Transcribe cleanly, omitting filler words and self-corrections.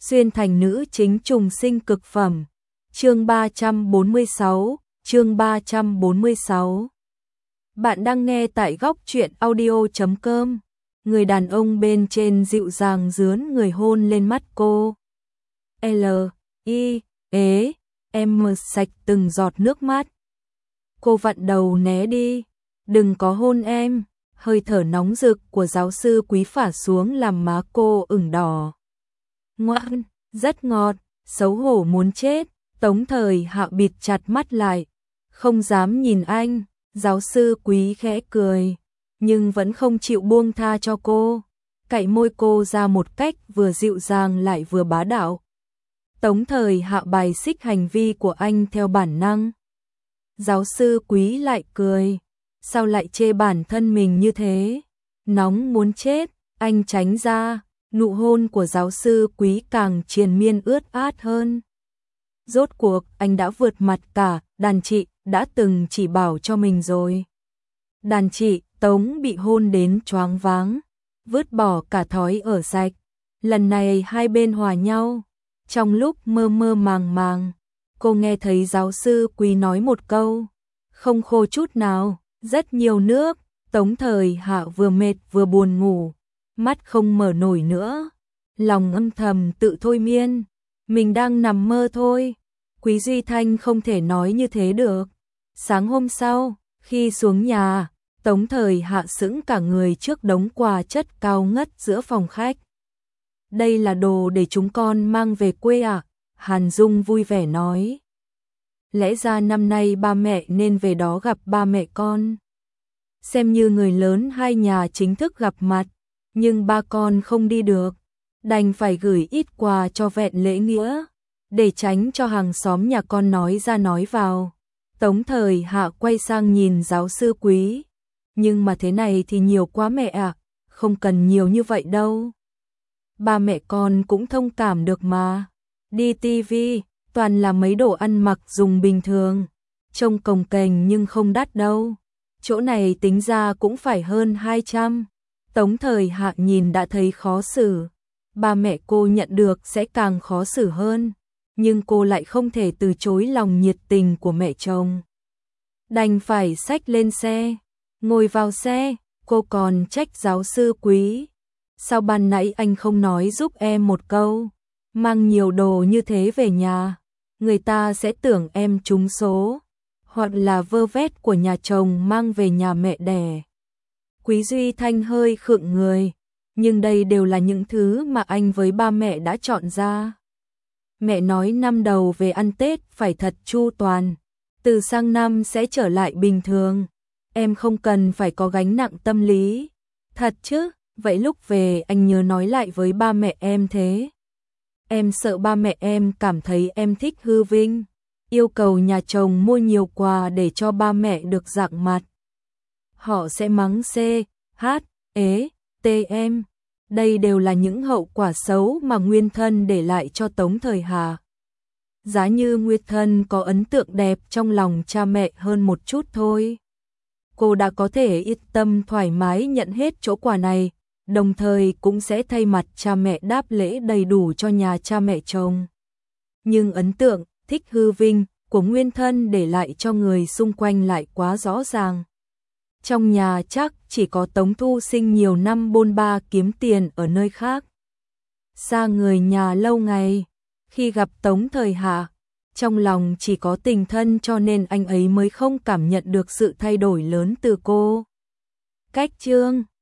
xuyên thành nữ chính trùng sinh cực phẩm. Chương 346, chương 346. Bạn đang nghe tại góc truyện audio.com. Người đàn ông bên trên dịu dàng dướn người hôn lên mắt cô. Em sạch từng giọt nước mắt. Cô vặn đầu né đi. Đừng có hôn em. Hơi thở nóng rực của giáo sư Quý phả xuống làm má cô ửng đỏ. Ngoan, rất ngọt, xấu hổ muốn chết. Tống Thời Hạo bịt chặt mắt lại, không dám nhìn anh. Giáo sư Quý khẽ cười, nhưng vẫn không chịu buông tha cho cô. Cạy môi cô ra một cách vừa dịu dàng lại vừa bá đạo. Tống Thời Hạo bài xích hành vi của anh theo bản năng. Giáo sư Quý lại cười, sao lại chê bản thân mình như thế? Nóng muốn chết, anh tránh ra. Nụ hôn của giáo sư Quý càng triền miên ướt át hơn. Rốt cuộc anh đã vượt mặt cả đàn chị đã từng chỉ bảo cho mình rồi. Đàn chị Tống bị hôn đến choáng váng, vứt bỏ cả thói ở sạch. Lần này hai bên hòa nhau. Trong lúc mơ mơ màng màng, cô nghe thấy giáo sư Quý nói một câu, không khô chút nào, rất nhiều nước. Tống Thời Hạo vừa mệt vừa buồn ngủ, mắt không mở nổi nữa, lòng âm thầm tự thôi miên, mình đang nằm mơ thôi. Quý Duy Thanh không thể nói như thế được. Sáng hôm sau, khi xuống nhà, Tống Thời Hạ sững cả người trước đống quà chất cao ngất giữa phòng khách. Đây là đồ để chúng con mang về quê à? Hàn Dung vui vẻ nói. Lẽ ra năm nay ba mẹ nên về đó gặp ba mẹ con. Xem như người lớn hai nhà chính thức gặp mặt, nhưng ba con không đi được, đành phải gửi ít quà cho vẹn lễ nghĩa, để tránh cho hàng xóm nhà con nói ra nói vào. Tống Thời Hạ quay sang nhìn giáo sư Quý. Nhưng mà thế này thì nhiều quá mẹ ạ, không cần nhiều như vậy đâu. Ba mẹ con cũng thông cảm được mà. Đi tivi, toàn là mấy đồ ăn mặc dùng bình thường. Trông cồng kềnh nhưng không đắt đâu. Chỗ này tính ra cũng phải hơn 200. Tống Thời Hạ nhìn đã thấy khó xử. Ba mẹ cô nhận được sẽ càng khó xử hơn. Nhưng cô lại không thể từ chối lòng nhiệt tình của mẹ chồng. Đành phải xách lên xe. Ngồi vào xe, cô còn trách giáo sư Quý. Sao ban nãy anh không nói giúp em một câu? Mang nhiều đồ như thế về nhà, người ta sẽ tưởng em trúng số. Hoặc là vơ vét của nhà chồng mang về nhà mẹ đẻ. Quý Duy Thanh hơi khựng người. Nhưng đây đều là những thứ mà anh với ba mẹ đã chọn ra. Mẹ nói năm đầu về ăn Tết phải thật chu toàn. Từ sang năm sẽ trở lại bình thường. Em không cần phải có gánh nặng tâm lý. Thật chứ, vậy lúc về anh nhớ nói lại với ba mẹ em thế. Em sợ ba mẹ em cảm thấy em thích hư vinh. Yêu cầu nhà chồng mua nhiều quà để cho ba mẹ được rạng mặt. Họ sẽ mắng em. Đây đều là những hậu quả xấu mà nguyên thân để lại cho Tống Thời Hà. Giá như nguyên thân có ấn tượng đẹp trong lòng cha mẹ hơn một chút thôi. Cô đã có thể yên tâm thoải mái nhận hết chỗ quà này, đồng thời cũng sẽ thay mặt cha mẹ đáp lễ đầy đủ cho nhà cha mẹ chồng. Nhưng ấn tượng, thích hư vinh của nguyên thân để lại cho người xung quanh lại quá rõ ràng. Trong nhà chắc chỉ có Tống Thu Sinh nhiều năm bôn ba kiếm tiền ở nơi khác. Xa người nhà lâu ngày, khi gặp Tống Thời Hạ, trong lòng chỉ có tình thân cho nên anh ấy mới không cảm nhận được sự thay đổi lớn từ cô. Cách chương